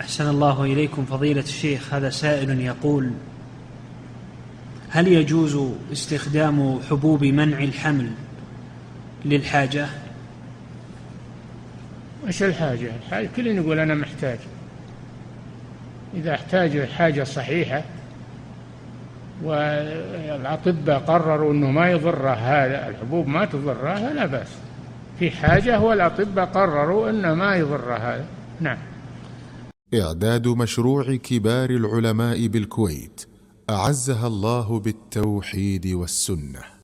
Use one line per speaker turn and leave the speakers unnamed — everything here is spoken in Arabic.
أحسن الله إليكم فضيلة الشيخ. هذا سائل يقول: هل يجوز استخدام حبوب منع الحمل للحاجة؟
وش الحاجة كل يقول أنا محتاج. إذا احتاج حاجة صحيحة والأطباء قرروا أنه ما يضره هذا الحبوب ما تضره لا بأس. في حاجة والأطباء قرروا أنه ما يضره هذا. نعم.
إعداد مشروع كبار العلماء بالكويت أعزها الله بالتوحيد والسنة.